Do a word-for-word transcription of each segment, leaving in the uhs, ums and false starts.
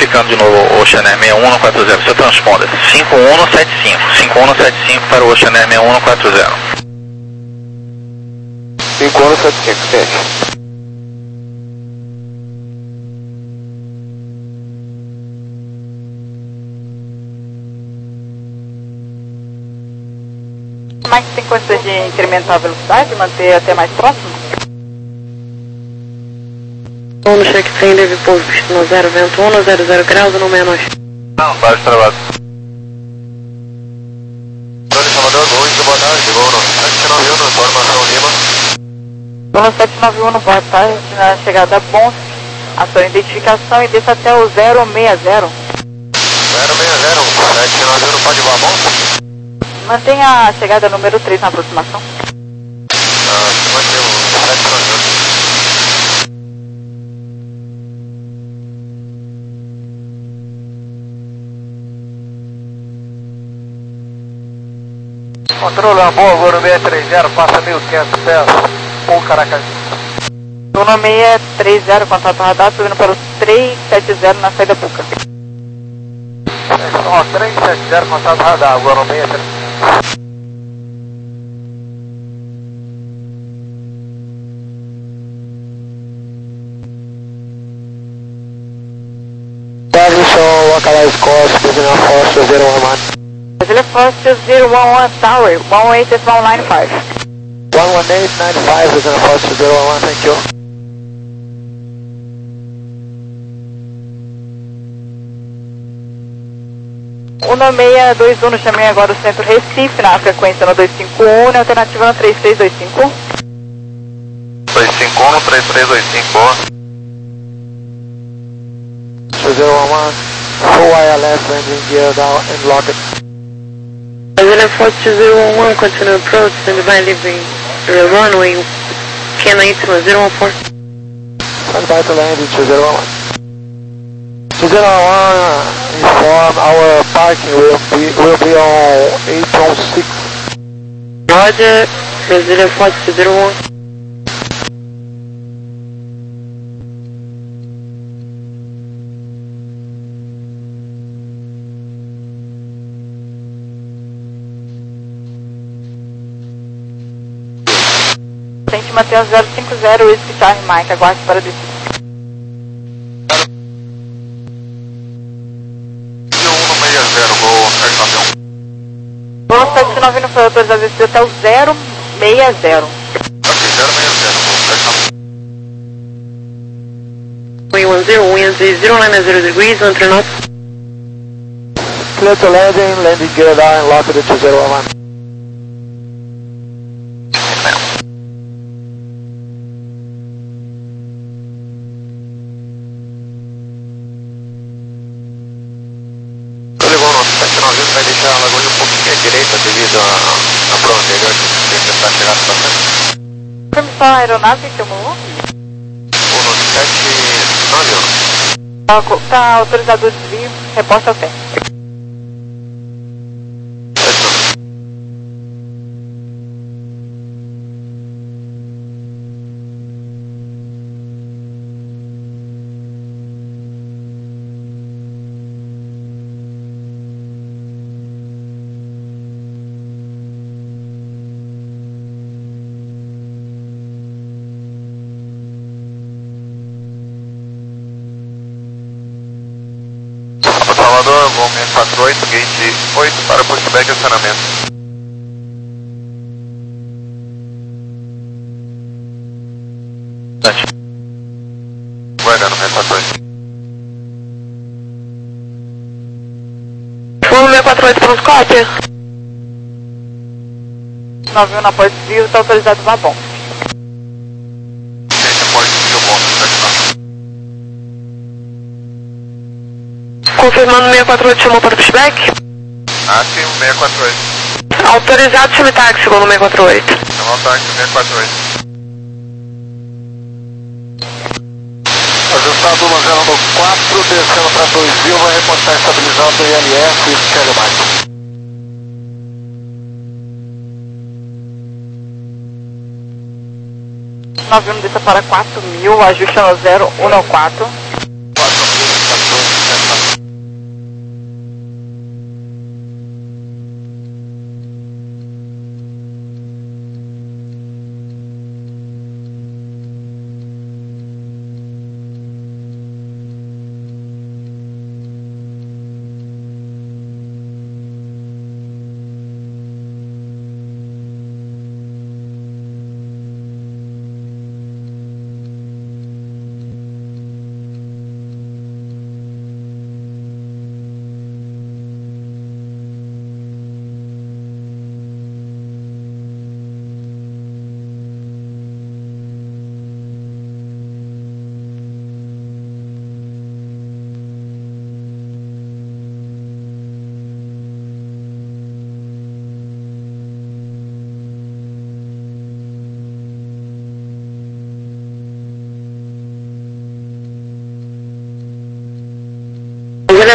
verificando de novo o Ocean Air sessenta e um um quatro zero, seu transponder. cinco um um sete cinco, cinco um um sete cinco para o Ocean Air sessenta e um um quatro zero. cinco um um sete cinco, ciente. Mas tem condições de incrementar a velocidade, manter até mais próximo? No check cem, deve pouso, no zero, vento um, no zero zero graus, no menos. Não, baixo travado. Tony Salvador, Gol, boa tarde, Gol no sete nove um, informação Lima. Gol no sete nove um, boa tarde, na chegada bom, a sua identificação e desça até o zero seis zero. zero seis zero, sete nove um, pode voar bom? Mantenha a chegada número três na aproximação. Ah, mantém o sete nove um. Controle Amor, Goro seis três zero, passa mil e quinhentos pés, ou Caracas. Goro seis três zero, contato radar, subindo para o três sete zero na saída Puca. Ó, três sete zero, contato radar, Goro seis três zero. Davidson, localize course, Brazilian Foster zero one one. Brazilian Foster zero one one Tower, one eight one nine five. one one eight nine five, Brazilian Foster zero one one, thank you. um seis dois um, no chamei agora o centro Recife, na frequência no dois cinco um, na alternativa no três três dois cinco. dois cinco um, três três dois cinco. zero one one, full wireless landing gear down and lock it. Brazilian Foster zero one one, continue approach, stand by leaving the runway, Kena zero one four. Stand by to land two zero one one. two zero one one, inform our parking will be, will be on eight one six. Roger, Brazilian Foster zero one. Tente manter a zero cinco zero, Whisky Charlie Mike, aguarde para descer. Gol sete nove um foi autorizado a descer até o zero seis zero. Ok, zero seis zero, Way one zero, wind zero nine zero degrees, one three knots. clear to landing, landing gear down and lock it at two zero one one. Vai deixar a lagoa um pouquinho à direita devido à prova anterior que tentar chegar para frente. Permissão aeronave, que eu vou? um sete nove um. Está autorizado o desvio, reposta ao tempo. Salvador, Gol seis quatro oito, gate oito para pushback e acionamento. Guardando seis quatro oito. Fundo seis quatro oito, pronto, cópia. nove um na porta desvio, está autorizado o bom. Confirmando seis quatro oito, chamou para pushback? Ah, sim, seis quatro oito. Autorizado, chame táxi, segundo seis quatro oito. Chamou o táxi seis quatro oito. Ajustado no zero quatro, descendo para dois mil, vai reportar estabilizado I L F e Charlie Mike. nove um desça para quatro mil, ajuste no zero um quatro. quatro mil, quatorze,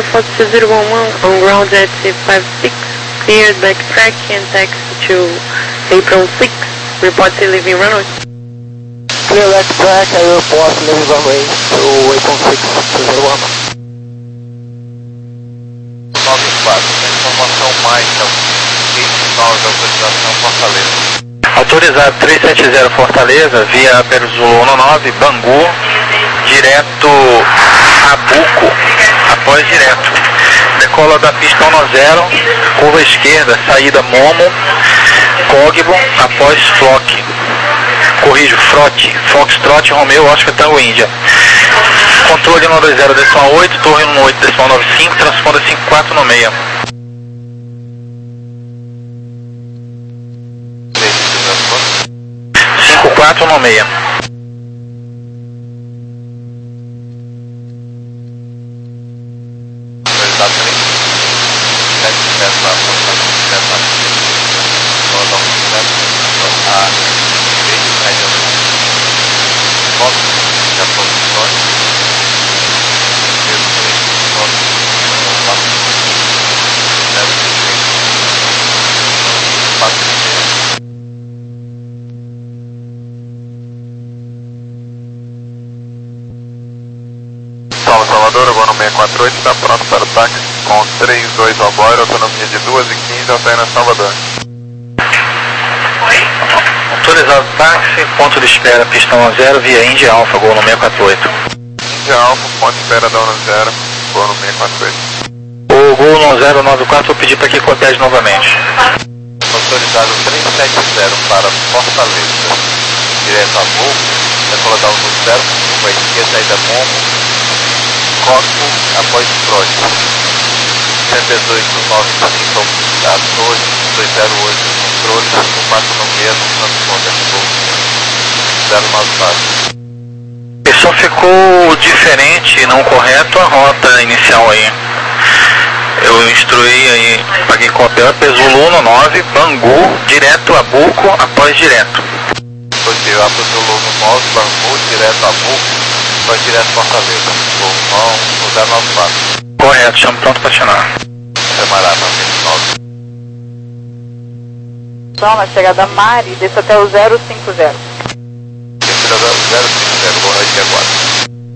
four two zero one one on ground at five six, cleared backtrack and taxi to apron six, report to leaving runway. Clear back track, I report leaving runway to apron six two zero one. nove quatro, informação mais, então, nove, autorização Fortaleza. Autorizado três sete zero Fortaleza, via Perzolo nove, Bangu, direto a Buco, após direto. Decola da pista um zero, curva esquerda, saída Momo, Cogbo, após Flock. Corrijo, Frote, Foxtrot, Romeo, Oscar, Tango, Índia. Controle um dois zero, decimal oito, torre um oito, decimal nove cinco, transponda cinco quatro no meio. cinco quatro no meio. Salvador, voo no seis quatro oito, está pronto para o táxi com três dois ao bordo, autonomia de duas e quinze, Altair Salvador. Autorizado táxi, ponto de espera, pista um zero, via India Alpha, gol no seis quatro oito. India Alpha, ponto de espera da um zero, gol no seis quatro oito. O gol no zero nove quatro, vou pedir para que cotege novamente. Autorizado três sete zero para Fortaleza, direto a Buco, decola da um zero, vai esquerda, saída Momo, Copo, após próximo. cento e dezoito, nove cinco, quatorze, dois zero oito, controle, cinco quatro no meio, transponder, zero nove quatro. E só ficou diferente, não correto, a rota inicial aí. Eu instruí aí, paguei cópia, Pezulo nove, Bangu, direto a Buco, após direto. Positivo, a Pezulo nove, Bangu, direto a Buco. Vai direto Fortaleza, no zero nove quatro. Correto, chamo pronto para acionar. Preparado, vinte e nove. Então, na chegada Mari, desça até o zero cinco zero. Desça até o zero cinco zero, boa noite, aguardo.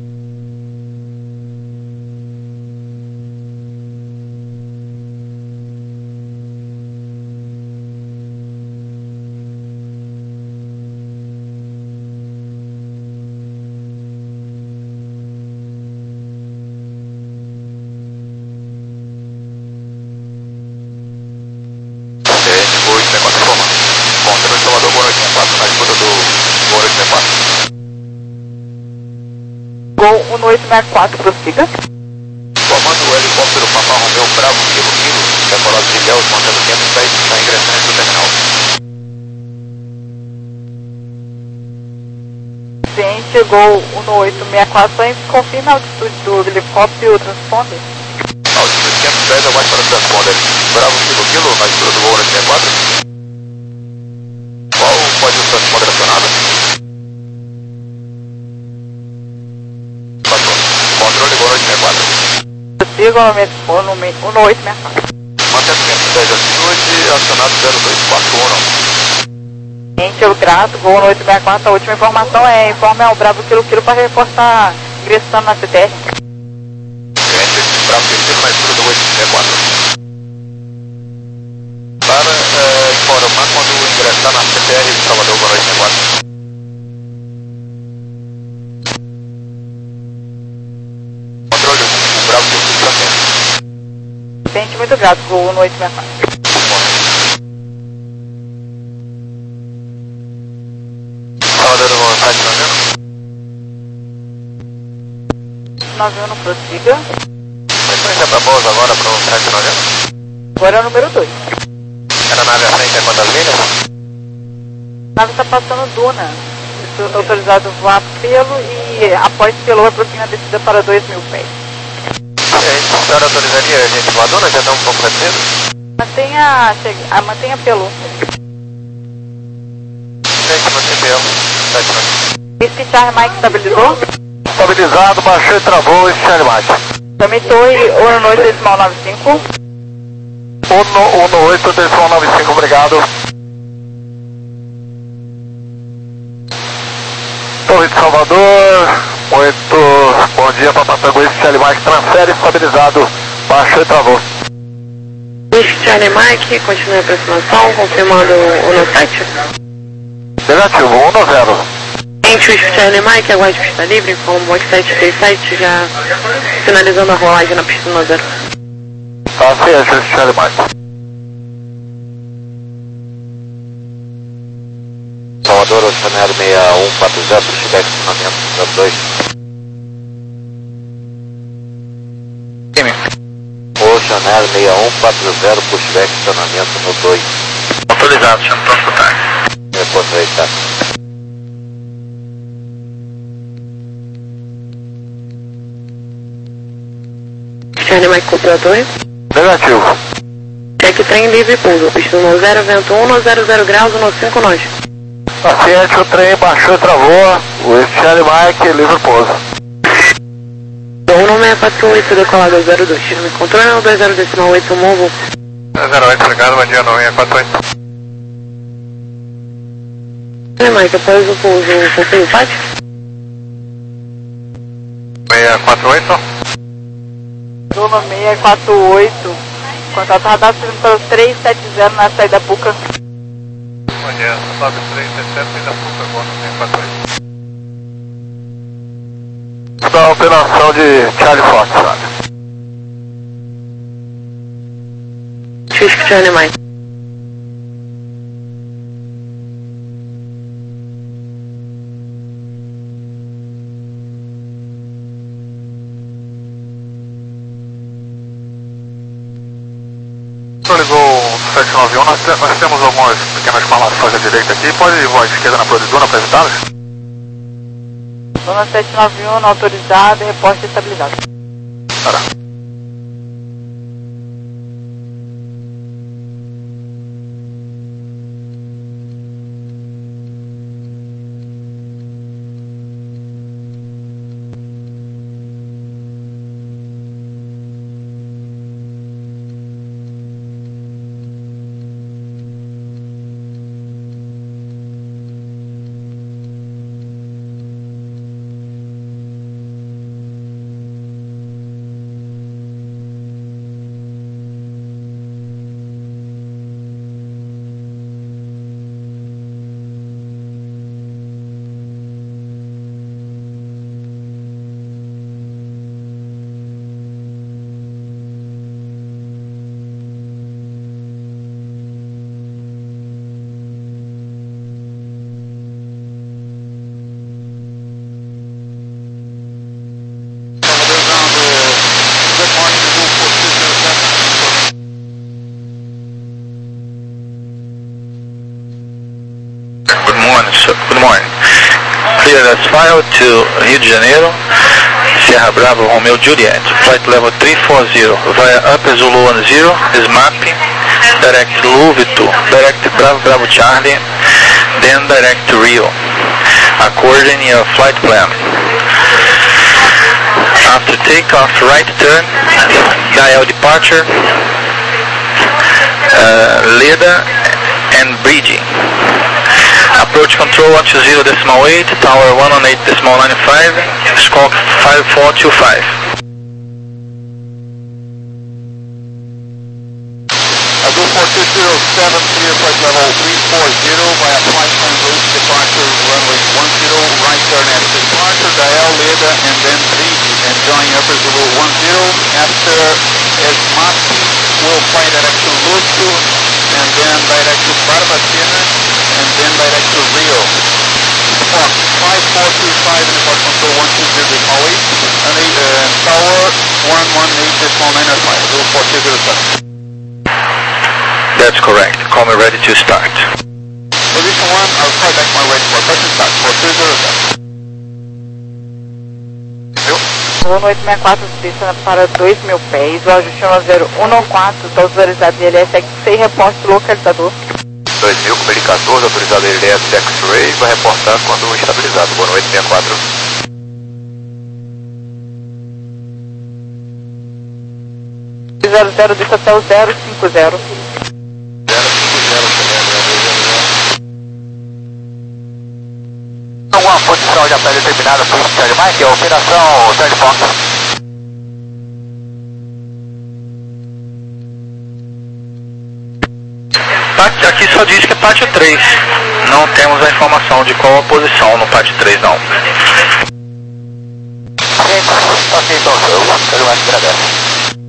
Gol um oito seis quatro, prossiga. Comando o helicóptero Papa Romeo Bravo, Kilo Kilo, decolado de Ilhéus, mantendo quinhentos pés, está ingressando no terminal. Ciente, Gol um oito seis quatro, só confirma a altitude do helicóptero e o transponder. Altitude de quinhentos pés, abaixo para o transponder. Bravo, Kilo Kilo, na altura do Gol um oito seis quatro. Qual pode o transponder acionado? Controle Gol um oito seis quatro. Prossiga no um oito seis quatro. Mantendo quinhentos pés de altitude, acionado zero dois quatro um. Ciente, eu grato, Gol um oito seis quatro, a última informação é informe ao Bravo Kilo Kilo para reportar ingressando na C T R. Ciente, Bravo Kilo Kilo na altura do oito seis quatro. Para é, informar quando ingressar na C T R de Salvador, Gol oito seis quatro. Controle, o Bravo Kilo Kilo para frente. Ciente, muito grato, Gol um oito seis quatro. Salvador, vou sete nove um. nove um, prossiga. Frequência para pouso agora para o sete nove um. Agora é o número dois. Era nave à frente, é quantas milhas? A nave está passando Duna. Estou autorizado a voar pelo e após pelo aproxima a descida para dois mil pés. A senhora autorizaria a gente voar Duna? Já está um pouco recedo? Mantenha, a, mantenha pelo. Gente, mantém pelo. sete nove um. Esse Charlie Mike estabilizou? Estabilizado, baixou e travou esse Charlie Mike. Também Torre um no oito decimal nove cinco. um no oito decimal nove cinco, obrigado. Torre de Salvador, oito, bom dia para Patagonia, Charlie Mike, transfere estabilizado, baixou e travou. Charlie Mike, continua a aproximação, confirmando o no sete. Negativo, um no zero. Entre o Charlie Mike, aguarde pista livre, com o Box sete três sete, já finalizando a rolagem na pista no zero. Tá, ciente, Charlie Mike. Salvador, Oceanero seis um quatro zero, Pushback, estacionamento zero dois. Oceanero seis um quatro zero, Pushback, estacionamento no dois. Autorizado, chama pronto pro táxi. Reporto aí, tá. Charlie Mike, copiou a torre. Negativo. Check trem livre pouso, pista no zero, vento um, no zero zero graus, no cinco nós. Paciente, o trem baixou e travou, o Charlie Mike, livre pouso. um no seis quatro oito, decolado ao zero dois, me controle no dois zero decimal oito, movo. zero oito, obrigado, bom dia, no seis quatro oito. Charlie Mike, após o pouso, confirma o pátio? seis quatro oito. Lula seis quatro oito. Contato radar para o três sete zero na saída Puca. Bom dia, sobe três sete sete, saída Puca, agora no seis quatro oito. Da operação de Charlie Fox, sabe? X Charlie Mike. Ligou o sete nove um, nós, te, nós temos algumas pequenas formações à direita aqui, pode ir à esquerda na Produzona apresentadas? Zona sete nove um, autorizado, reporte estabilizado. Para. Good morning. Clear as file to Rio de Janeiro, Sierra Bravo Romeo Juliet, flight level three four zero, via Upper Zulu one zero, is mapping, direct Zulu V two, direct Bravo Bravo Charlie, then direct Rio, according your flight plan. After takeoff, right turn, dial departure, uh, Leda and bridging. Approach control one two zero decimal eight, tower one one eight decimal nine five, squawk five four two five. Azul four two zero seven, clear flight level three four zero via flight plan route departure runway one zero, right turn after departure, dial Leda and then bridge and join Upper Zulu one zero. After Esmati, we'll fly direct to Lúcio and then direct to Barbacena and then direct to Rio. Squawk five four two five, report control one two zero decimal eight, and uh, tower one one eight decimal nine five, Azul four two zero seven. That's correct. Call me ready to start. Position one, I'll try back my ready for person start, four two zero seven. Lula oito seis quatro, pista para dois mil pés, o ajuste no zero um quatro, está autorizado I L S X-Ray, reporte localizador. dois mil, com ele quatorze, autorizado I L S X-Ray, vai reportar quando estabilizado. Boa noite, seis quatro. zero zero, desça até o zero cinco zero. zero cinco zero, alguma posição já pré-determinada por Charlie Mike, operação Charlie Fox. Aqui só diz que é pátio três. Não temos a informação de qual a posição no pátio três, não. Ok, então, eu Charlie Mike agradece.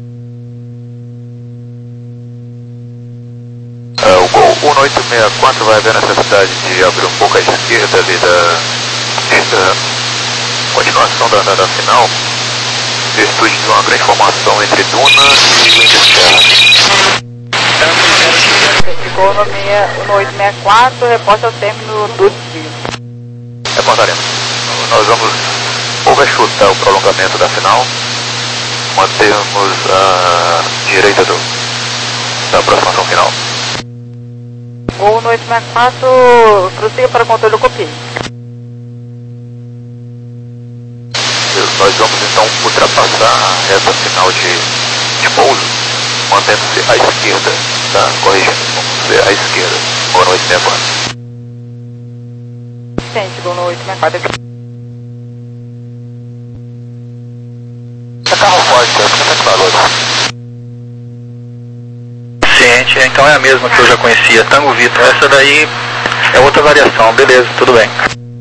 Uh, o Gol um oito seis quatro vai haver necessidade de abrir um pouco à esquerda ali da, da continuação da, da, da final, virtude de uma grande formação entre Duna e Winterfell. Ficou no, meia, no oito seis quatro, reporte ao término do desvio. Reportaremos. Nós vamos overshootar o prolongamento da final, mantermos a direita do, da aproximação final. Gol no oito seis quatro, prossiga para o controle do copia. Nós vamos então ultrapassar a reta final de, de pouso, mantendo-se à esquerda, tá? Corrigindo, vamos ver à esquerda, gol no oito seis quatro. Sente, gol no oito seis quatro. É carro forte, é cinquenta valores. Ciente, então é a mesma que eu já conhecia, Tango Vitor. Essa daí é outra variação, beleza, tudo bem.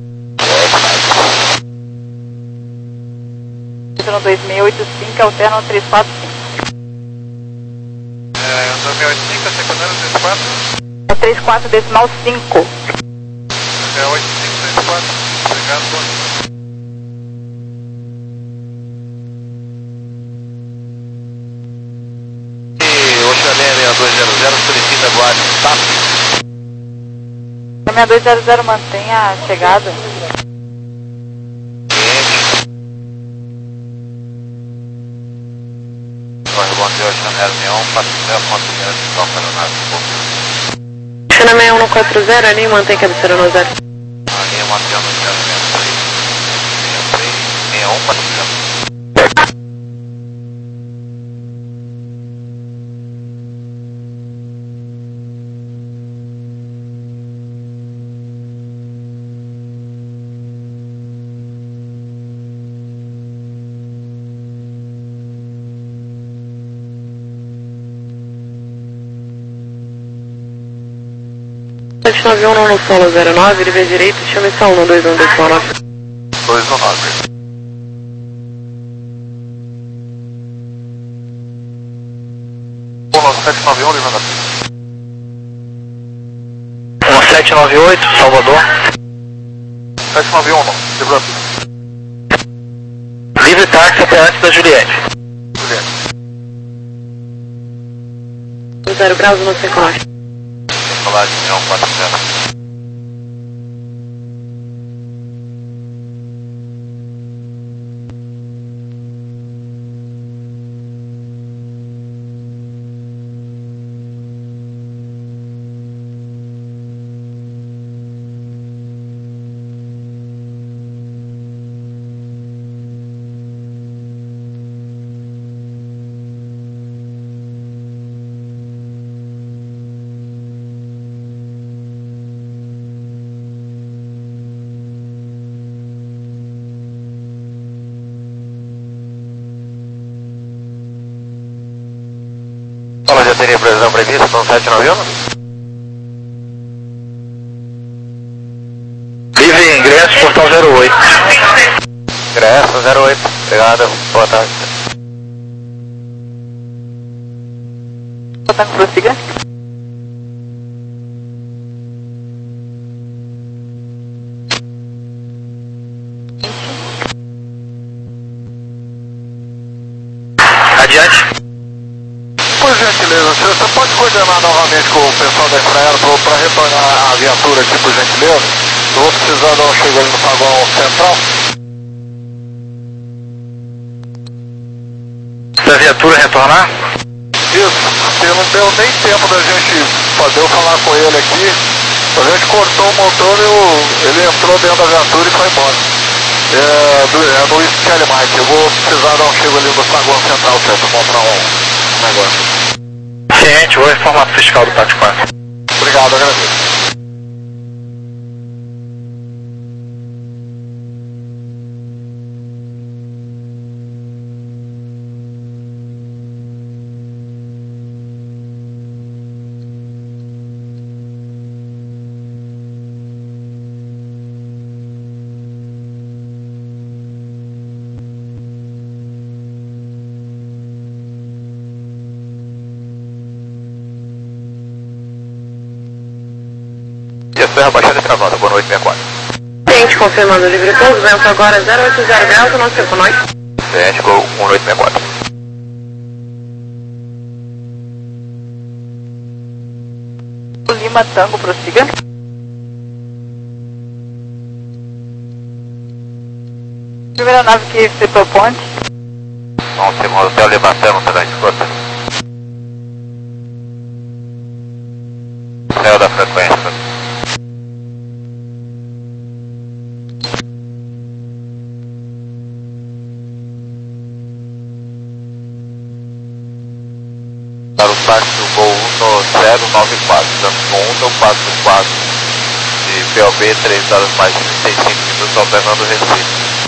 No dois seis oito cinco, alterna no três quatro cinco. É, dois seis oito cinco, a secundária três quatro? É três quatro decimal cinco. É oito cinco três quatro, obrigado, bom. E o Chalé seis dois zero zero solicita guarda status. seis dois zero zero mantém a chegada. China seis um quatro zero, a linha mantém cabeceira no zero. A linha mantém no zero seis três, seis um quatro zero. sete nove um no solo zero nove, livre direito, chame só um dois um dois nove. dois um nove. sete nove um, livre um sete nove oito, Salvador. sete nove um, livre Livre táxi até antes da Juliette. Juliette. zero graus no cinco nove. Falar de um quatro zero. Fala, já teria previsão prevista no sete nove um? Livre ingresso, portão zero oito. Ingresso zero oito, obrigado, boa tarde. Boa tarde, prossiga. Adiante. Por gentileza, você pode coordenar novamente com o pessoal da Embraer para retornar a viatura aqui, por gentileza? Eu vou precisar dar um chego ali no saguão central. Da viatura retornar? Isso, porque não deu nem tempo da gente fazer eu falar com ele aqui. A gente cortou o motor e o, ele entrou dentro da viatura e foi embora. É do, é do Charlie Mike, eu vou precisar dar um chego ali no saguão central, certo? Comprar um agora. Ciente, vou informar o fiscal do Pátio quatro. Obrigado, agradeço. Serra Baixada e Travada, boa noite, sessenta e quatro. Ciente, confirmando o livre pouso, vento agora zero oito zero graus, não sei com nós. Ciente, Gol um oito seis quatro. Lima Tango, prossiga. Primeira nave que se propõe. Um segundo, hotel levantando, tá na escuta. Céu da frequência. Para o táxi do Gol um zero nove quatro, estamos com um um quatro quatro de P O B, três horas mais trinta e cinco minutos, alternando Recife.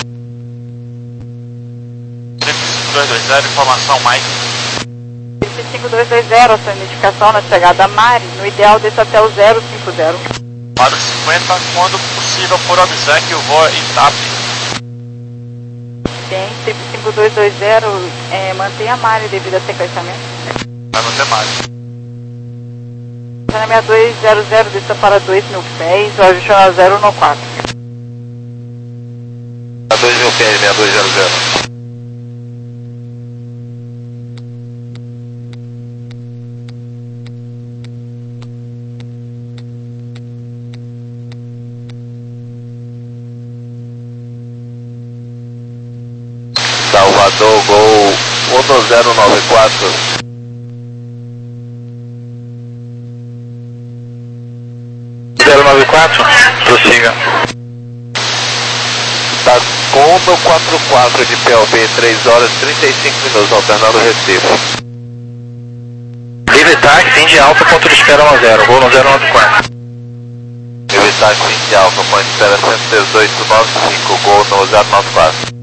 dois dois zero, informação Mike. cinco dois dois zero, a sua identificação na chegada a Mari, no ideal desse até o zero cinco zero. Para cinquenta, quando possível, por obséquio, eu vou em TAP. Ciente, cinco dois dois zero, é, mantenha a Mari devido a sequenciamento. Vai não ter mais. Na seis dois zero zero, desça para dois mil pés, o ajuste é zero um quatro. A dois mil pés, seis dois zero zero. Salvador, Gol um zero nove quatro. zero nove quatro, prossiga. Tacoma quatro quatro de P O B, três horas e trinta e cinco minutos, alternando Recife. Livre táxi, Indy Alfa, ponto de espera um zero, Gol no zero nove quatro. Livre táxi Indy Alfa, ponto de espera cento e dezoito noventa e cinco, Gol no zero nove quatro.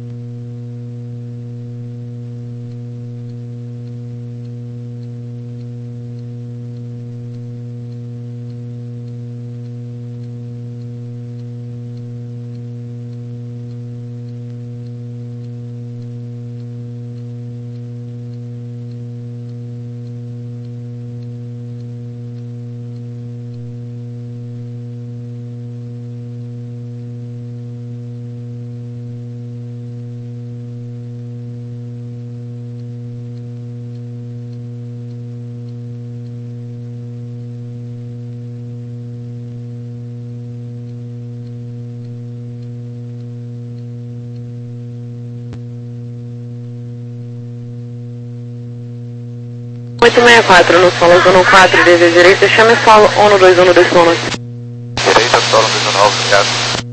oito seis quatro, no solo zona quatro, desde direita, chame solo um dois um dois sonos. Direita, solo dois nove, obrigado.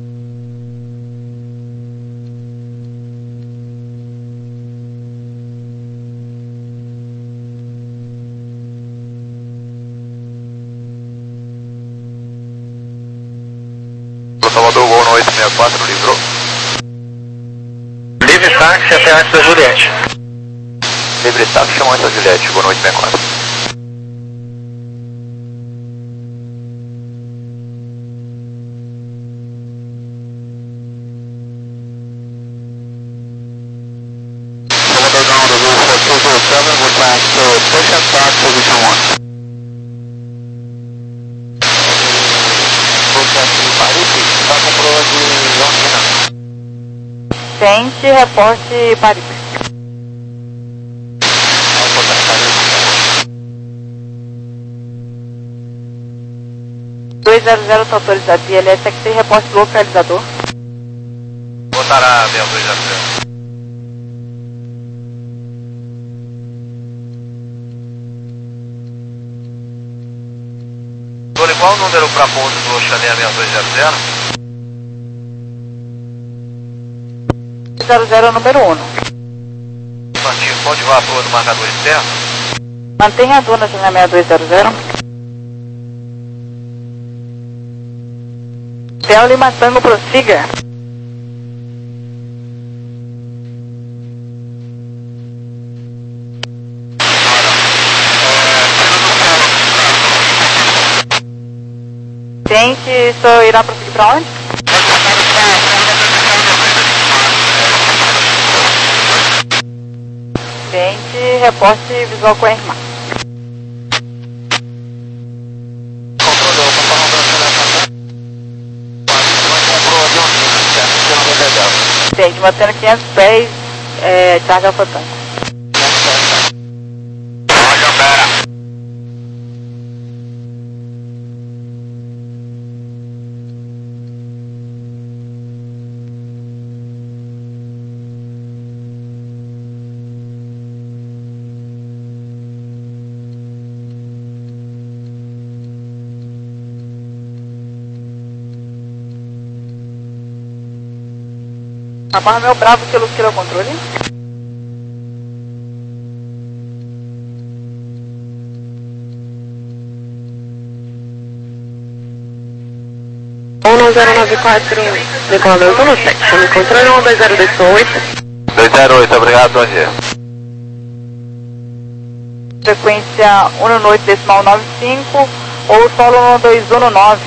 Salvador, Gol no oito seis quatro, livrou. Livre táxi até antes da Juliette. Livre táxi, chamou essa Juliette, Gol no oito seis quatro. Salvador, ground, Gol four two zero seven, we're back to push and start, position one. Está com prova de Londrina. Ciente, reporte Paris. dois zero zero, está autorizado. I L S X C, reporte localizador. Botará seis dois zero zero. Tony, qual o número para ponto do Chanel seis dois zero zero? zero zero, número um. Infantil, pode voar para o marcador externo? Mantenha a Dunas na seis dois zero zero. Del Lima Tango, prossiga. Tente, só irá prosseguir para onde? Tente, reporte visual com a irmã. Tente, mantendo quinhentos pés, é, Charlie Alpha Tango. Rapaz, meu bravo pelo quilo controle. um zero nove quatro, decolador Zona sete, chame controle um dois zero dois oito. dois zero oito, obrigado, bom dia. Frequência um oito decimal nove cinco ou solo um dois um nove.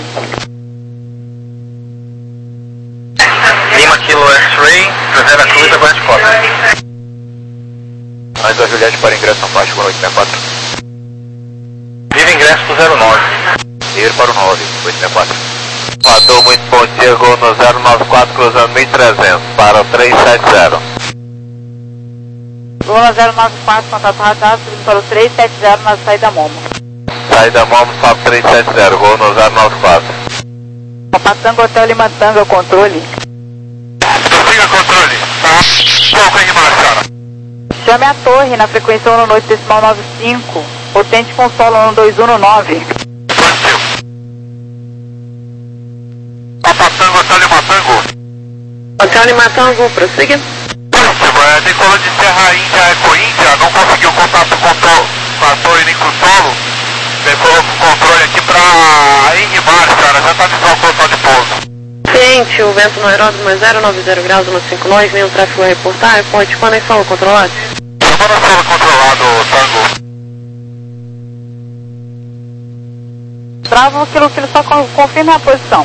Lima Kilo X-Ray, Vera Cruz, agora de cota. Mais a Juliette para ingresso abaixo, com oito seis quatro. Viva ingresso do zero nove. Ir para o nove, oito seis quatro. Voador, muito bom dia, gol no zero nove quatro, cruzando mil e trezentos, para o três sete zero. Gol no zero nove quatro, contato radar, subindo para o três sete zero na saída Momo. Saída Momo, Fábio três sete zero, gol no zero nove quatro. Papa Tango, Hotel Lima Tango, controle. Siga controle, tá? Pouco em senhora. Chame a torre na frequência um oito decimal nove cinco ou tente com solo um dois um nove. Positivo. Papa Tango, Hotel Lima Tango. Hotel Lima Tango, prossiga. Positivo, é decolou de Serra Índia, Eco Índia, não conseguiu contato com, to, com a torre nem com o solo. Decolou com o controle aqui pra Enrimar, cara, já tá visual total de pouso. Ciente, o vento no aeródromo é zero nove zero graus, uma cinco nós, nenhum tráfego a reportar, reporte conexão controlado. Semana solo controlado, Tango. Bravo, aquilo que ele só confirma a posição.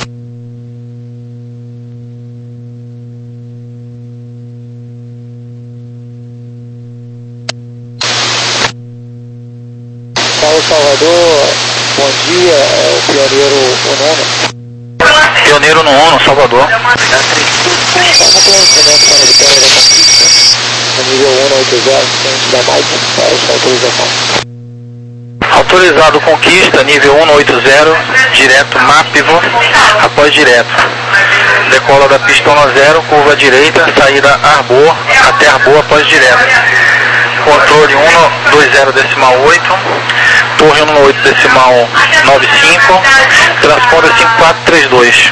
Paulo Salvador, bom dia, é o pioneiro Unono. Pioneiro no ONU, Salvador. Estava com o instrumento para a vitória da conquista, no nível um oito zero, ciente da Mike, para a sua autorização. Autorizado conquista, nível um oito zero, direto Mapivo, após direto. Decola da pista um zero, curva direita, saída Arbor, até Arbor após direto. Controle um dois zero decimal oito, torre um oito decimal nove cinco, transponder cinco quatro três dois.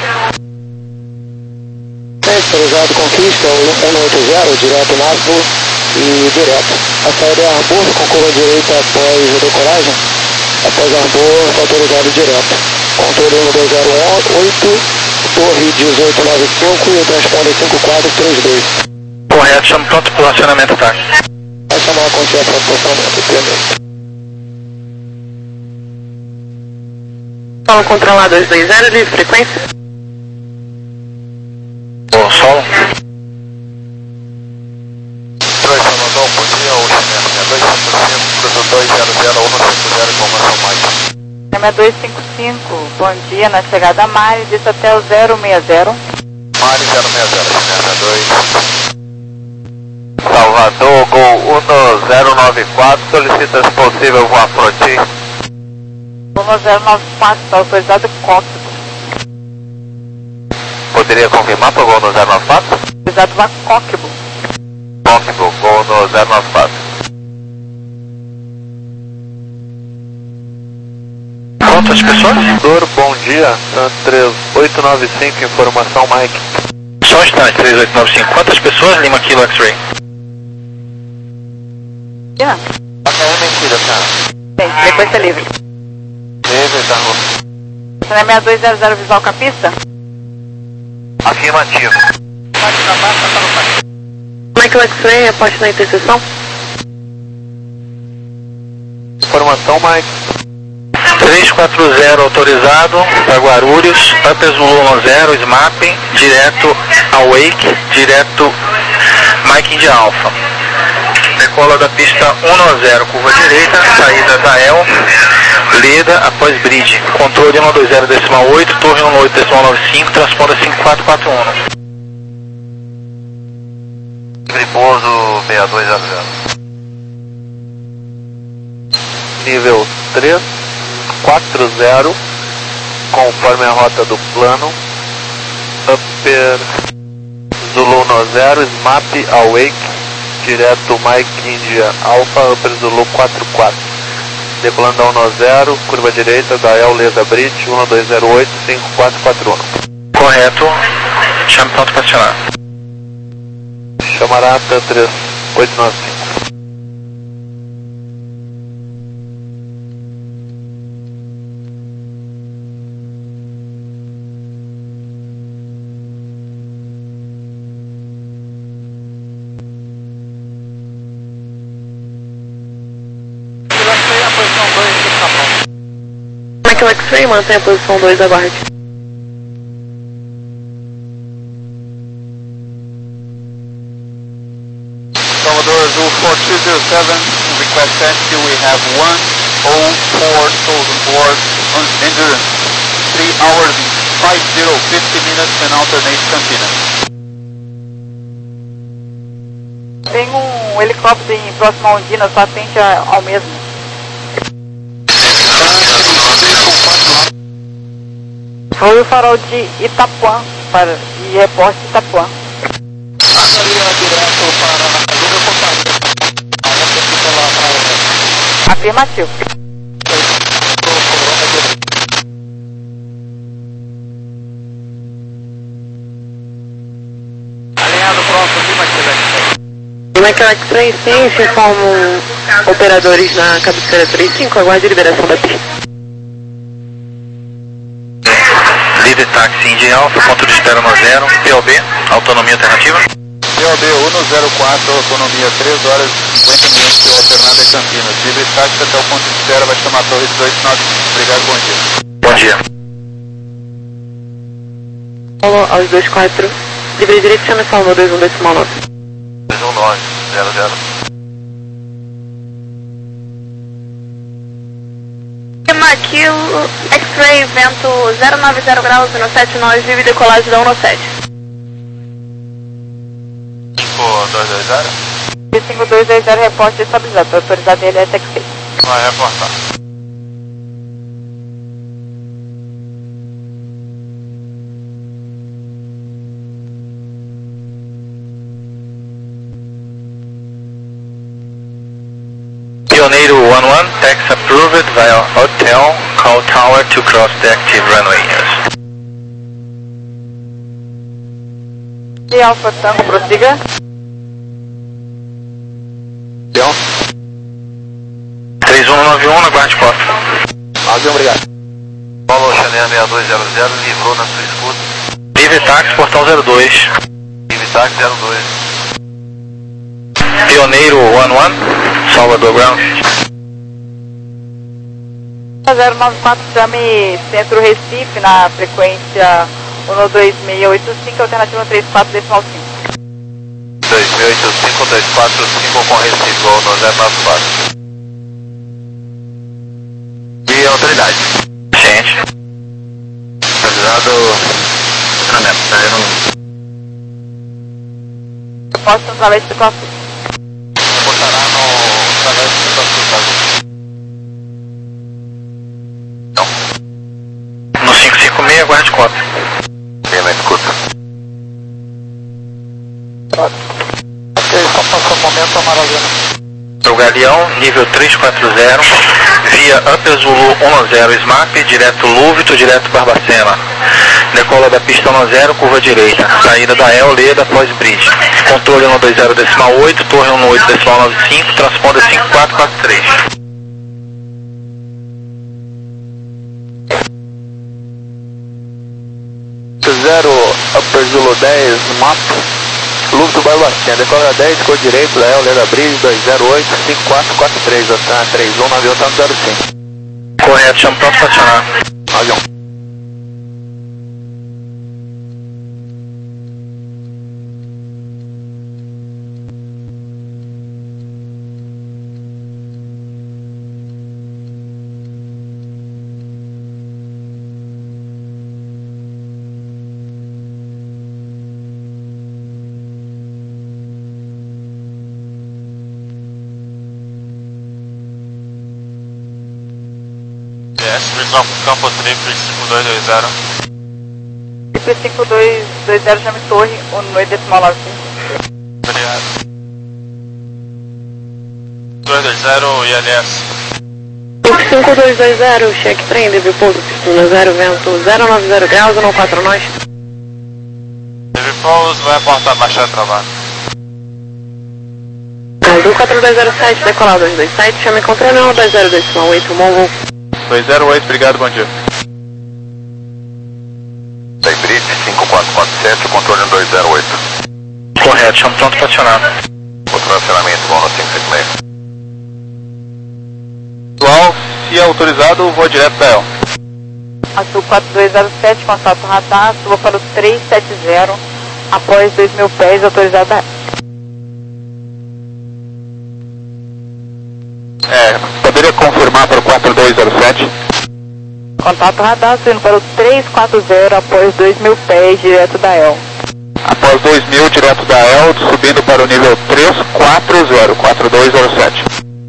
Autorizado conquista, um oito zero, direto máximo e direto. A saída é Arbor, com curva direita após decolagem. Após Arbor, autorizado direto. Controle um dois zero oito, torre dezoito nove cinco e o transponder cinco quatro três dois. Correto, chama pronto para o acionamento, tá? Vai chamar a contigo para o posicionamento, primeiro. Solo controlado dois dois zero, livre frequência. O solo. dois Salvador, bom dia, o Chimé dois cinco cinco, cruzo dois zero zero um cinco zero, informação mais. Chame dois cinco cinco, bom dia, na chegada Mari, desça até o zero seis zero. Mari zero seis zero, Chimé dois. Salvador, Gol um zero nove quatro, solicita se possível voar frontir. um zero nove quatro, está autorizado cóptico. Poderia confirmar para o Gol no zero nove quatro? Autorizado vá cóquibo. Cóquibo, Gol no zero nove quatro. Quantas pessoas? Dor, bom dia, três oito nove cinco, informação Mike. Só um instante, três oito nove cinco. Quantas pessoas? Lima Kilo X-Ray. Yeah. A K M partida, senhora. Tem, frequência livre. Livre, tá no... Você é seis dois zero zero visual com a pista? Afirmativo. Michael X-Ray, aposte na interseção. Informação, Mike. três quatro zero autorizado para Guarulhos, Upper Zulu zero, S M A P, direto Awake, direto Mike India Alpha. Decola da pista um zero, curva direita, saída da E L, Leda após bridge. Controle um dois zero decimal oito, torre um oito decimal nove cinco, transponda cinco quatro quatro um. Pouso seis dois zero zero. Nível três quatro zero, conforme a rota do plano. Upper Zulu zero, S M A P Awake, direto Mike India Alpha, Upper Zulu quatro quatro. Decolando a um zero, curva direita da E L Leda Bridge, um dois zero oito cinco quatro quatro um. Correto, chame pronto para acionar. Chamarata três oito nove cinco. Michael X-Ray, mantém a posição dois, aguarde. Salvador Azul four two zero seven, request rescue, we have one oh four souls on board, on endurance, three hours, five zero, fifty minutes and alternate Campinas. Tem um helicóptero em próximo a Ondina, só atende ao mesmo. Foi o farol de Itapuã para, e reporte de Itapuã. Afirmativo. Alinhado próximo de Michael. E Michael X-Ray, sim, se informam operadores na cabeceira três cinco, aguarde a liberação da pista. Líder táxi India Alpha, ponto de espera no zero, P O B, autonomia alternativa. P O B um zero quatro, autonomia três horas e cinquenta minutos, alternada em Campinas. Livre táxi até o ponto de espera, vai chamar a torre dezoito nove cinco. Obrigado, bom dia. Bom dia. Paulo, aos dois quatro, livre direito, chama Salvador dois um decimal nove. dois um nove zero zero. Aqui o X-Ray, vento zero nove zero graus, no sete nove, livre decolagem da um sete. cinco dois dois zero? cinco dois dois zero, reporte estabilizado, autorizado dele é T X seis. Vai reportar. Pioneiro one one, tax approved via hotel, call tower to cross the active runway. E Alfa Tango, prossiga. Leão? três um nove um, aguarde costa. Avião, obrigado. Paulo Chanel seis dois zero zero, livrou na sua escuta. Livre táxi, portão zero dois. Livre táxi zero dois. Pioneiro one one, Salvador Ground. zero nove quatro, chame Centro Recife na frequência um dois seis oito cinco, alternativa três quatro decimal cinco. dois seis oito cinco dois quatro cinco com Recife, voo no zero nove quatro. E autoridade? Gente. Autorizado. Treinamento, tá? Eu não... Eu posso no través do costa. Botará no través do costa. Não. No cinco cinco seis, aguarde costa. Bem, na escuta. Ok, só passou um momento, Amarazena. O Galeão, nível três quatro zero, via Upper Zulu um zero, S M A P, direto Lúvito, direto Barbacena. Decola da pista um zero, curva direita. Saída da E L, Leda, após bridge. Controle um dois zero decimal oito, torre um oito decimal nove cinco, transponder cinco quatro quatro três. Super Zulu dez, mapa. Luto Barbacena, decola dez, cor direito, Léo, Leda Brise, dois zero oito, cinco quatro quatro três, Ossan, três um, avião tá no zero cinco. Correto, chama pronto para estacionar. Avião. Visão campo triplo cinco dois dois zero. Triplo cinco dois dois zero, chame torre, um oito decimal nove cinco. Obrigado. dois dois zero, I L S. cinco dois dois zero, check trem, deve pouso, pistona zero, vento zero nove zero graus, um quatro nós. Deve pouso, vai aportar baixar travado. Do quatro dois zero sete, decolar dois dois sete, chame controle um dois zero dois oito, Monvo. dois zero oito, obrigado, bom dia. Brit cinco quatro quatro sete, controle um dois zero oito. Correto, chama pronto para estacionar. Outro acionamento, voo no cinco cinco seis. Pessoal, se autorizado, vou direto da E L. Azul quatro dois zero sete, contato radar, suba para o três sete zero, após dois mil pés, autorizado da E L. É, poderia confirmar para o quatro dois zero sete? Contato radar, subindo para o três quatro zero, após dois mil pés, direto da E L. Após dois mil, direto da E L, subindo para o nível três quatro zero, quatro dois zero sete.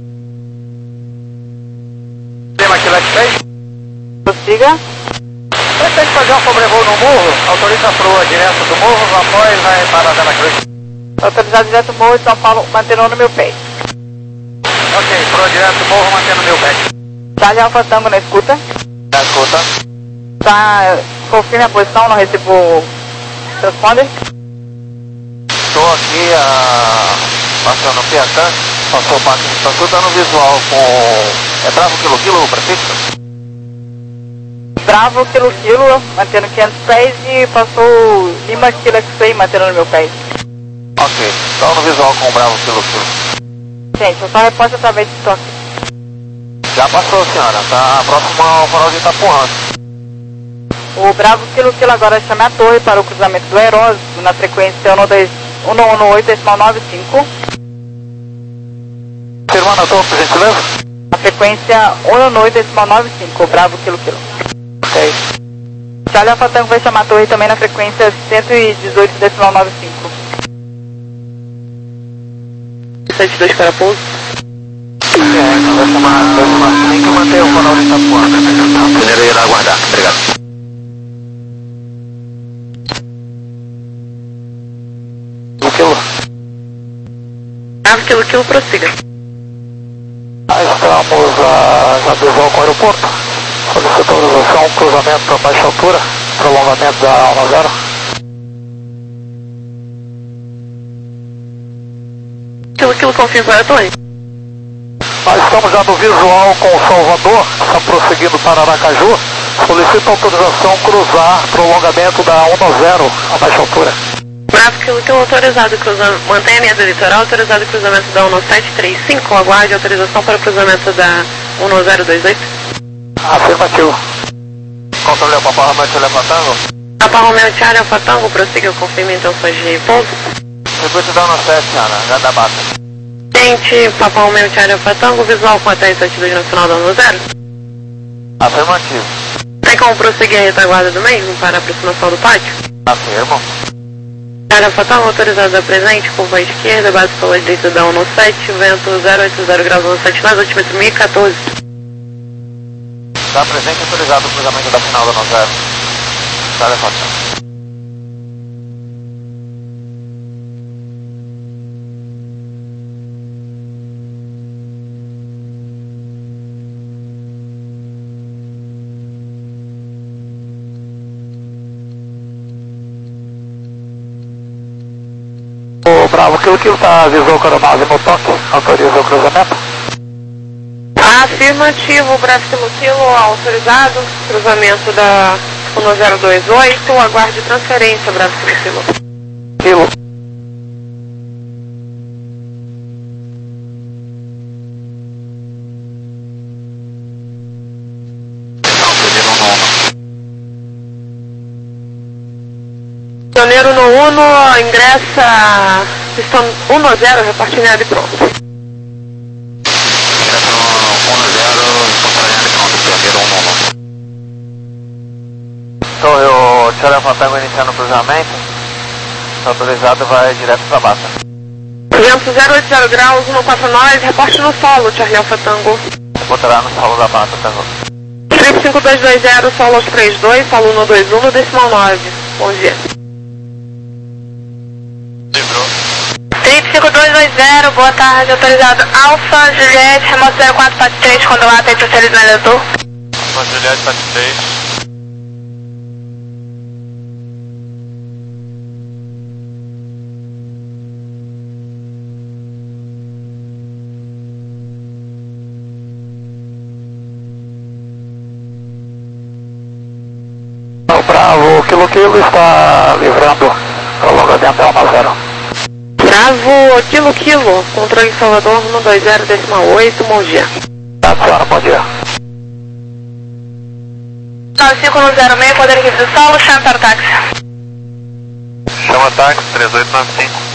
Tem aqui lá três? Prossiga. Pretende fazer um sobrevoo no morro? Autoriza a proa direto do morro, após vai para a Dela Cruz. Autorizado direto do morro de São Paulo, mantendo no mil pés. Ok, proa direto do morro, mantendo mil pés. Charlie Alfa Tango na escuta. Na escuta. Tá, confirme a posição, não recebo transponder. Estou aqui a... passando o Piatã, passou o parque de Santu, dando visual com... É Bravo Quilo Quilo, prefixo? Bravo Quilo Quilo, mantendo quinhentos pés e passou Lima Kilo X-Ray, mantendo no meu pés. Ok, então no visual com o Bravo Quilo Quilo. Gente, eu só resposta através de toque. Já passou, senhora, tá próximo ao farol de Itapuã. O Bravo Quilo Quilo agora chama a torre para o cruzamento do Eros, na frequência um um oito decimal nove cinco. Firmando a torre, por gentileza? Na frequência um um oito decimal nove cinco, Bravo Quilo Quilo. Ok. Charlie Alfa Tango vai chamar a torre também na frequência cento e dezoito decimal nove cinco. sete dois para pouso. É, vai chamar, vai chamar, tem que manter o farol de Itapuã. Primeiro irá aguardar, obrigado. Quilo. Bravo Quilo Quilo, prossiga. Estamos a, na adesão com o aeroporto. Solicito autorização, cruzamento para baixa altura, prolongamento da Alma Zero. Quilo Quilo, confirma para a torre. Nós estamos já no visual com o Salvador, está prosseguindo para Aracaju. Solicito autorização cruzar prolongamento da um zero a baixa altura. Bravo Quilo Quilo, autorizado cruzamento, mantenha a linha do litoral, autorizado cruzamento da um sete três cinco, aguarde autorização para o cruzamento da um zero dois oito. Afirmativo. Controle Papa Romeo, Alfa Tango. Papa Romeo, Charlie Alfa Tango, prossiga, confirme intenções de pouso. Circuito da um sete, senhora, já da bata. Gente, Papa Romeo, Charlie Alfa Tango, visual com a três sete dois no final da um zero. Afirmativo. Tem como prosseguir a retaguarda do mesmo para a aproximação do pátio? Afirmo. Charlie Alfa Tango, autorizado a presente, curva à esquerda, base pela direita da um sete, vento zero oito zero graus um sete nós, altímetro mil e quatorze. Está presente autorizado o cruzamento da final da um zero. Está levantando. O Bravo Quilo Quilo está avisou com a aeronave no toque, autoriza o cruzamento. Afirmativo, Bravo Quilo Quilo, autorizado, cruzamento da um zero dois oito, aguarde transferência, Bravo Kilo. Kilo. Pioneiro no Uno, ingressa pistão um zero, reporte em área e pronto. Ingresso no um zero, companheiro pronto, pioneiro um um. Torre, o Charlie Alfa Tango iniciando o cruzamento. Está autorizado, vai direto para a bata. Vento zero oito zero graus, um quatro nove, reporte no solo, Charlie Alfa Tango. Botará no solo da bata, Tango. Trip cinco dois dois zero, solo aos três dois, solo um dois um, decimal nove. Bom dia. Trip cinco dois dois zero, boa tarde, autorizado Alfa, Juliette, remoto zero quatro quatro três, quando lá tem terceiro sinalizador. Alfa, Juliette, quatro três. O Bravo Kilo Kilo está livrando prolongamento a um zero. Bravo Kilo Kilo, controle Salvador um dois zero, decimal oito, bom dia. Tá, senhora, bom dia. nove cinco um zero seis, poder aqui do solo, chame para o táxi. Chama táxi, três oito nove cinco.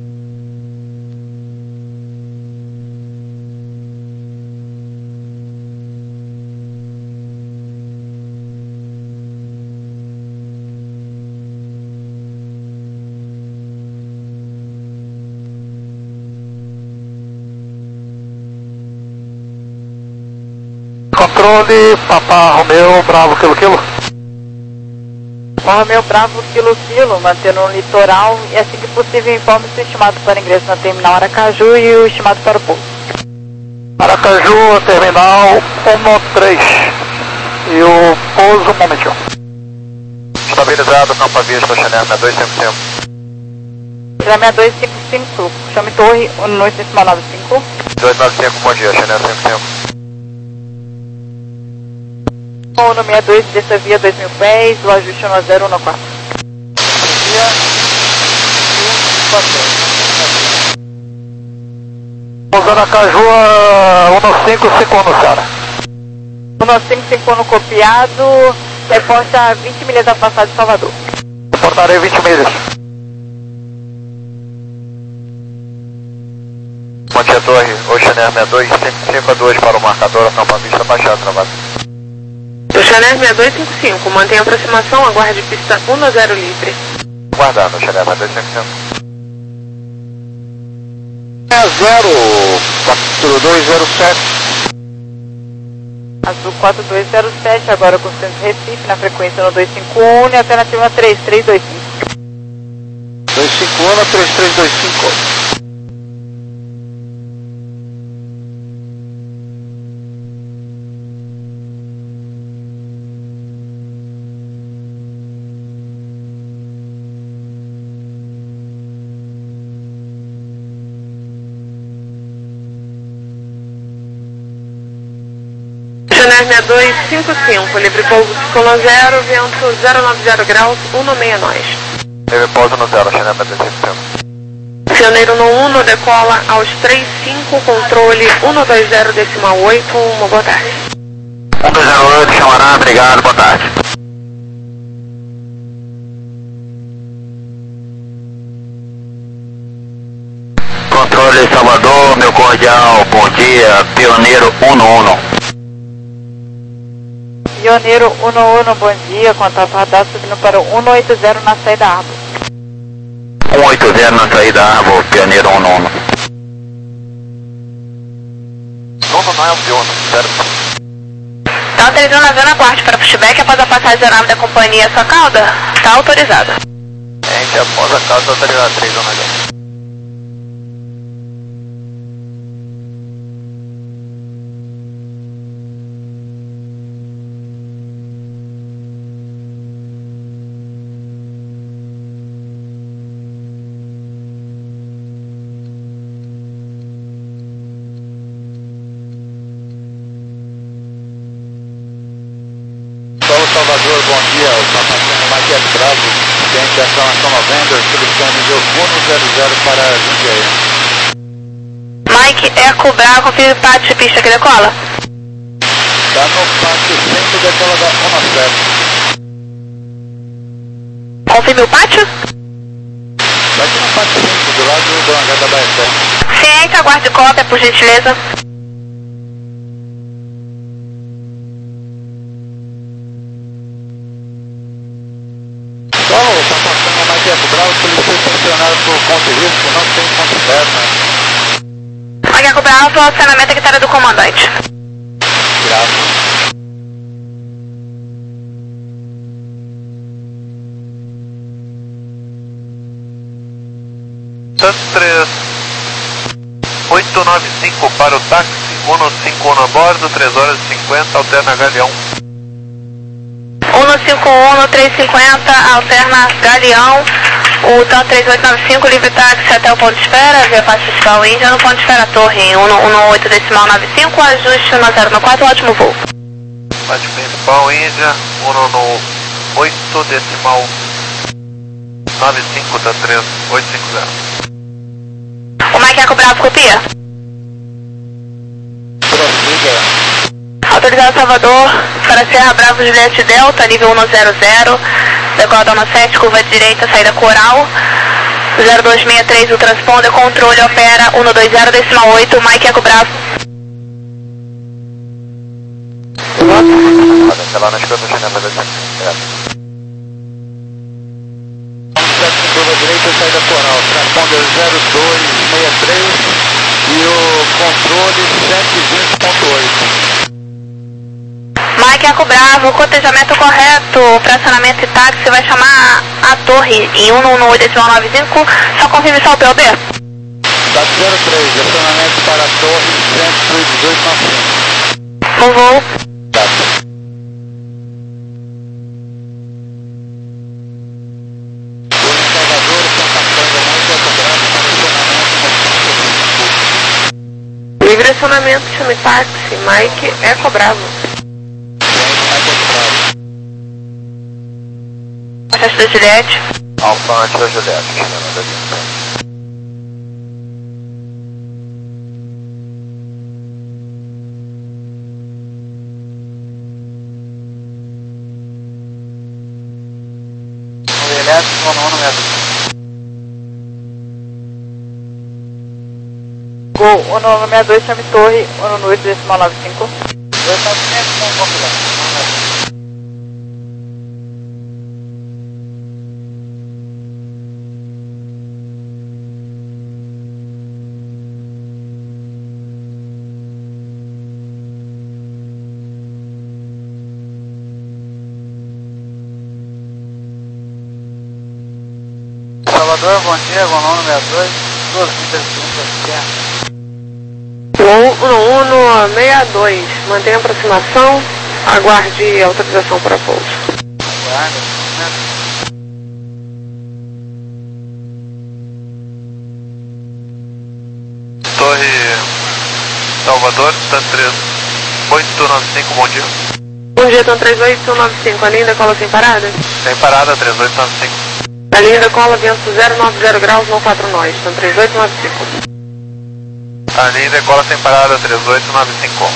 Controle, Papa Romeo, Bravo Kilo Kilo. Papa Romeo, Bravo Kilo Kilo, mantendo o litoral e assim que possível informe o estimado para ingresso na terminal Aracaju e o estimado para o pouso. Aracaju, terminal um três. E o pouso, um momentinho. Estabilizado, campo aviso, Chanel, na dois cinco cinco. Chanel dois cinco cinco, chame torre, um decimal nove cinco. dois nove cinco, bom dia, Chanel cinco cinco. O no sessenta e dois, desça via dois mil pés, o ajuste no zero um quatro. Pouso Aracaju, um cinco cinco um, senhora. um cinco cinco um copiado, reporta vinte milhas afastadas de Salvador. Reportarei vinte milhas. Bom dia, Torre, o Chanel sessenta e dois, cinco cinco dois para o marcador, campo aviso, baixado, travado. Do Chanel sessenta e dois cinco cinco, mantém a aproximação, aguarde pista um zero livre. Guardando, Chanel sessenta e dois cinco cinco. zero quatro dois zero sete. Azul quatro dois zero sete, agora com centro Recife, na frequência no dois cinco um, e alternativa três três dois cinco. dois cinco um, três três dois cinco. Chanel sessenta e dois cinco cinco, livre pouso Psicolo zero, vento zero nove zero graus, um seis nós. Livre pouso no zero, Chanel sessenta e dois cinco cinco. Pioneiro no um, decola aos três cinco, controle um dois zero decimal oito, uma boa tarde. um dois zero oito, chamará, obrigado, boa tarde. Controle Salvador, meu cordial, bom dia, Pioneiro um um. Pioneiro um um, bom dia, contato radar subindo para o um oito zero na saída da árvore. um oito zero na saída da árvore, Pioneiro um um. Nono não é o Pioneiro, zero. Tá autorizando a zona guarde para pushback após a passagem da nave da companhia sua cauda? Tá autorizada. Gente, após a causa autorizada, três zona H. Salvador, bom dia, o Papatinho Mike F Bravo, tente a informação November, selecione nível uno zero zero para Jundiaí. Mike Eco Bravo, confirme pátio de pista que decola. Tá no pátio centro decola da um sete. Confirme o pátio? Vai aqui no pátio cinco, do lado do hangar da Baeté. Ciente, aguarde cópia, por gentileza. Só o Papatinho Mike F Bravo, solicita funcionário por ponto de risco, não tem ponto externo. Mike Eco Bravo, acionamento aqui área do comandante. Grave. três oito nove cinco para o táxi, um cinco um a bordo, três horas e cinquenta, alterna Galeão. um cinco um, três cinquenta, alterna Galeão. O TAM três oito nove cinco, livre táxi até o ponto de espera, via faixa principal Índia, no ponto de espera Torre um um oito decimal nove cinco, ajuste um zero um quatro, ótimo voo. Faixa principal Índia, um um oito decimal nove cinco da três oito cinco zero. O Mike Eco Bravo, copia. Prossiga. Autorizado Salvador, para Serra Bravo Juliette Delta, nível um zero zero, decola da sete, curva direita, saída Coral, zero dois seis três, o transponder, controle, opera um dois zero decimal oito, Mike Eco Bravo. Olha, lá na esquerda, Geneva, da Curva direita, saída Coral, transponder zero dois seis três e o controle sete vinte ponto oito. Mike Eco Bravo, cotejamento correto, fracionamento e táxi, vai chamar a torre em um um oito decimal nove cinco, só confirme só o P O B. Taxi zero três, acionamento para a torre cento e dezoito noventa e cinco. Bom voo. Taxi. Livre acionamento, chame táxi, Mike Eco Bravo. Acesso da Juliette. Alfa antes da Juliette, Geneva, da Juliette, um um metro. Gol um nove seis dois, chame torre um um oito decimal nove cinco. dois nove cinco, um confirmado. Salvador, bom dia, Gol um seis dois, duas milhas de esquerda. Gol um um seis dois, mantenha a aproximação, aguarde autorização para pouso. Aguarda, Torre Salvador, TAM três oito nove cinco, bom dia. Bom dia, TAM três oito nove cinco, a linha decola sem parada? Sem parada, três oito nove cinco. A linha decola vento zero nove zero graus, não quatro nós, TAM três oito nove cinco. A linha decola sem parada, três oito nove cinco.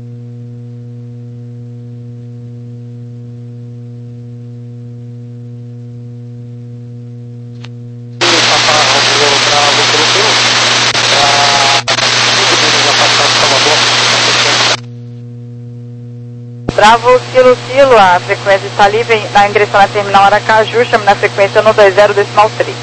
Bravo, quilo, quilo, a frequência está livre na ingressão na terminal Aracaju, chame na frequência um dois zero decimal três.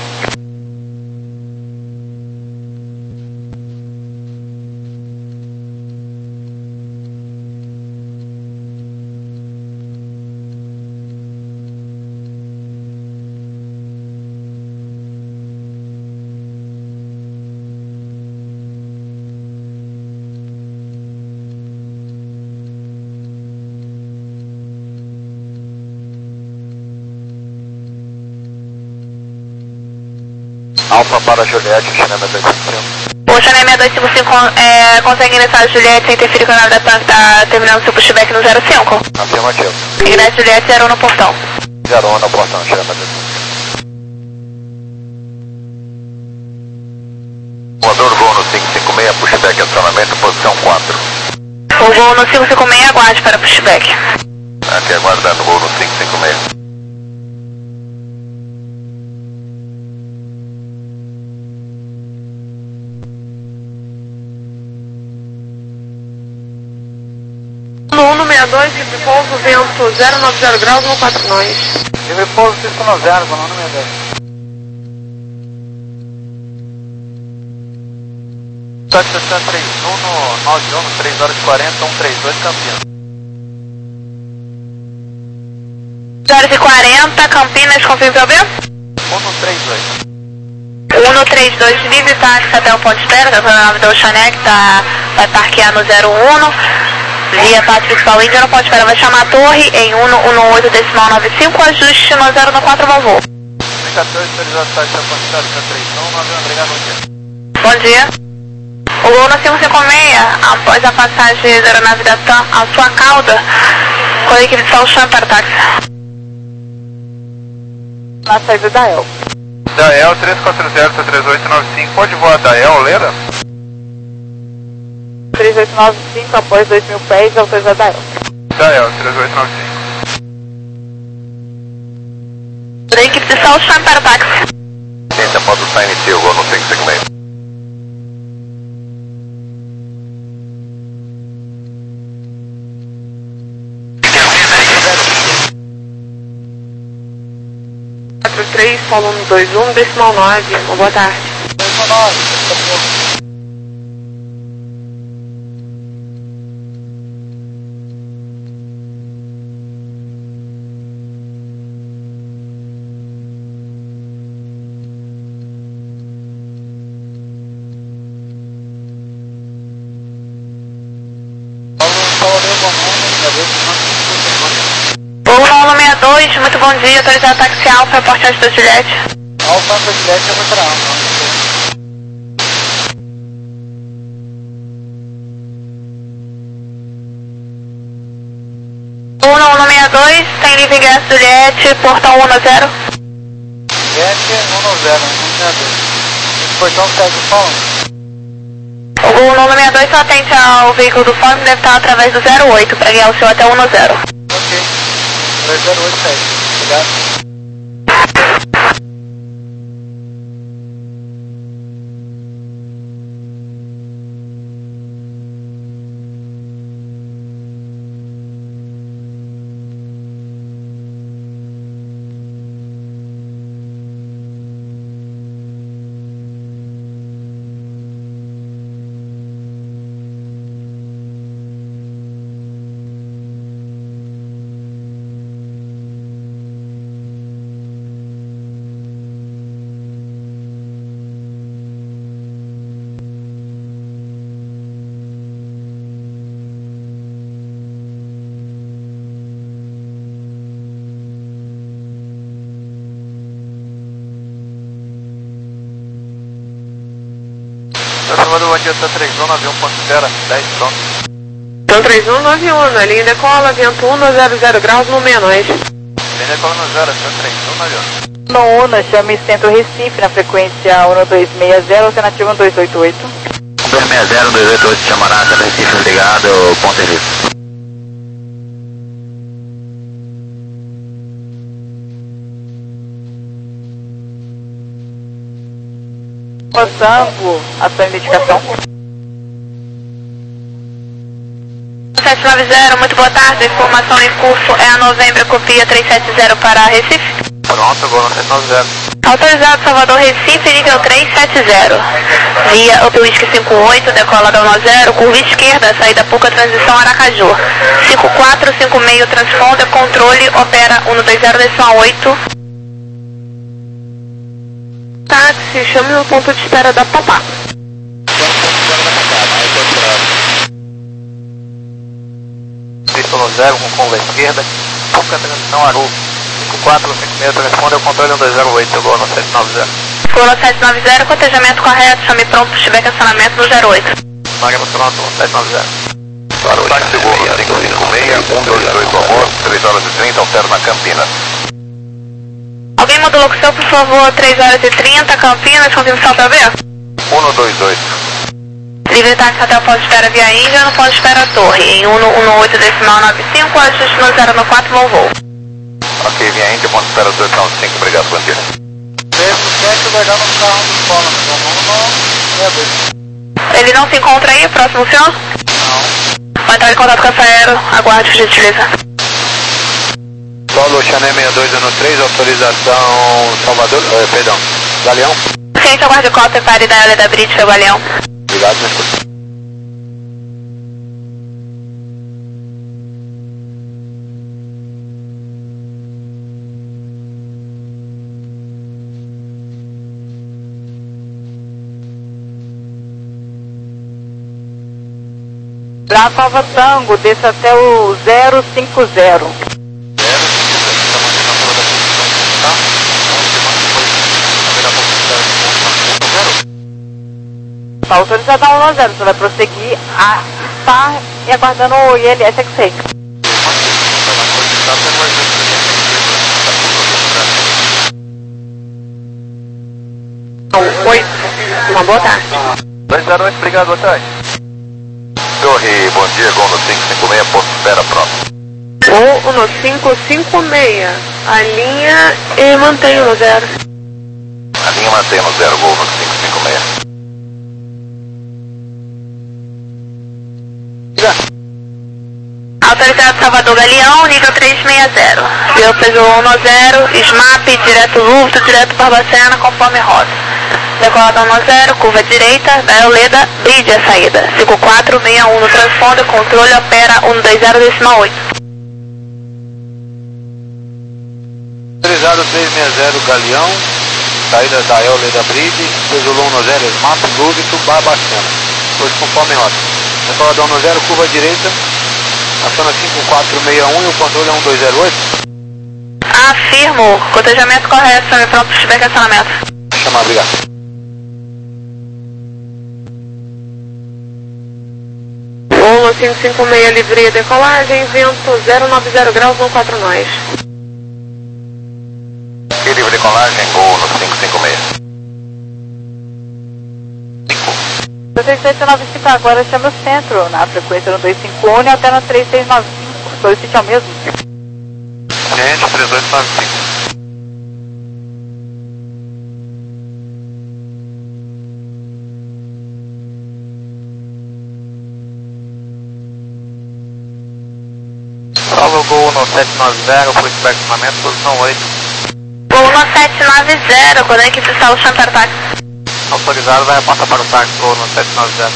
Alfa para Juliette, Geneva da O Channel seis dois cinco cinco é, consegue ingressar a Juliette sem interferir com a nave da TAM que está terminando seu pushback no zero cinco? Afirmativo. Ingresse Juliette zero no portão. zero um no portão, chama. Voador voo no cinco cinco seis, pushback acionamento, posição quatro. O voo no cinco cinco seis aguarde para pushback. Aqui aguardando o voo no cinco cinco seis. No um seis dois, livre pouso, vento zero nove zero graus, no quatro nós. Livre pouso cinco nove zero, no um seis dois. Satisfação três um, nove um, três horas e quarenta, um três dois, Campinas. três horas e quarenta, Campinas, confirme para o B? um três dois. um três dois, livre táxi até o ponto de espera, da nave da Oceaneer, que tá, vai parquear no zero um. Via táxi principal Índia, no ponto de espera vai chamar a torre em um um oito decimal nove cinco, ajuste no zero no quatro, bom voo. quatorze, autorizado táxi até o ponto de espera, três um, nove um, obrigado, bom dia. Bom dia. O voo no cinco cinco seis, após a passagem da aeronave da TAM, a sua cauda, com a equipe de Salchan para o táxi. Na saída da El. Da E L três quatro zero, três oito nove cinco, pode voar da E L, Leda? três oito nove cinco, após dois mil pés, autorizado da El. Da E L três oito nove cinco. Da equipe de Salchan para o táxi. Tenta, modo tá inicio, voo no cinco cinco seis. quatro três, Paulo um dois um, decimal nove, uma boa tarde. decimal nove, Voo no um seis dois, muito bom dia, autorizado táxi Alfa, reportagem da Juliette. Alfa, Alfa, Juliette, é muito alto. Voo no um seis dois, tem livre ingresso Juliette, portão um zero. Juliette, um zero, um zero dois. Esse portão segue o fone? O voo no um seis dois só atende ao veículo do fone, deve estar através do zero oito, para guiar o senhor até o um zero. Ok. dois zero oito segue. Obrigado. Salvador, bom dia, tá três um, nove um ponto zero, dez, pronto. Então três um nove um, na linha decola, vento um zero zero graus no menos. Linha decola no zero, tá três um, nove um. No UNA, chame Centro Recife, na frequência um dois seis zero, alternativa um dois oito oito. um dois seis zero, um dois oito oito, chamará, Centro Recife, ligado, ponto Recife. Moçambo, a sua identificação. sete nove zero, muito boa tarde, a informação em curso é a Novembro, copia três sete zero para Recife. Pronto, voo no sete nove zero. Autorizado Salvador Recife, nível três sete zero. Via Up Whisky cinco oito, decola da um zero, curva esquerda, saída Puca, transição Aracaju. cinco quatro cinco seis, transponder, controle, opera um dois zero decimal oito. Táxi, chame no ponto de espera da Papá. Y zero com curva esquerda, Puca, transição Aru. cinco quatro cinco seis, transponder, controle um dois zero oito, voo no sete nove zero. Gol sete nove zero, cotejamento correto, chame pronto, estiver em acionamento no zero oito. Máquina pronto, sete nove zero. Táxi Gol cinco cinco seis, um dois oito amor, três horas e trinta, alterna Campinas. Alguém manda locução, por favor, três horas e trinta, Campinas, confirmação para B? um dois oito. Livre táxi até o ponto de espera via Índia, no ponto de espera Torre, em um um oito decimal nove cinco, ajuste no zero no quatro, voo voo. Ok, via Índia, ponto de espera dois nove cinco, obrigado, bom dia. sete vai dar no carro do escola, mas não é. Ele não se encontra aí, próximo senhor? Não. Vai entrar em contato com essa aero, aguarde, por gentileza. Solo Chané sessenta e dois ano três, autorização Salvador, eh, perdão, Galeão. Ciente, aguarde cota e pare da L da British, seu Galeão. Obrigado, meu escuta. Bravo Alfa Tango, desça até o zero cinco zero. Está autorizado a um zero, você vai prosseguir a estar e aguardando o I L S X-Ray. Oi, uma boa tarde. dois zero oito, obrigado, boa tarde. Torre, bom dia, Gol no cinco cinco seis, ponto de espera pronto. Gol no cinco cinco seis, a linha e mantenho no zero. A linha mantém no zero, Gol no cinco cinco seis. Autorizado Salvador Galeão, nível trezentos e sessenta. Eu peso um no zero, S M A P, direto Luto, direto Barbacena, conforme rota. Decolado um no zero, curva direita, da Euleda, bridge a saída. cinco quatro seis um no transponder, controle opera um dois zero decimal oito. Autorizado trezentos e sessenta Galeão, saída da Euleda Bridge, peso um no zero, S M A P, Lúbito, Barbacena. Hoje conforme rota. Decolado um no zero, curva direita. Aciona cinco quatro seis um e o controle é um dois zero oito. Afirmo, cotejamento correto, chame pronto, estiver em acionamento. Chamar, obrigado. Gol cinco cinco seis, livre decolagem, vento zero nove zero graus, um quatro nós. E livre decolagem, Gol no cinco cinco seis. três sete nove cinco, agora chama o centro, na frequência no dois cinco um e alterna três seis nove cinco, solicite ao mesmo. Gente, três oito nove cinco. Salva o Gol no sete nove zero, por estacionamento, posição oito. Gol no sete nove zero, quando a equipe está o chantar táxi. Autorizado, vai apontar para o táxi, Gol no sete nove zero.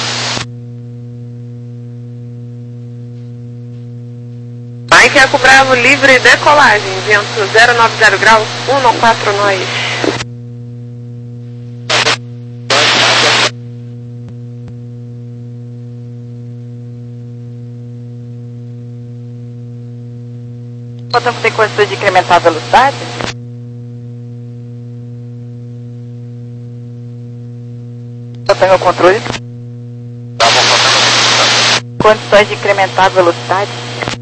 Mike Eco Bravo, livre decolagem, vento zero nove zero graus, um quatro nós. Quanto tempo tem condições de incrementar a velocidade? Eu tenho o controle. Tá bom, Condições de incrementar a velocidade?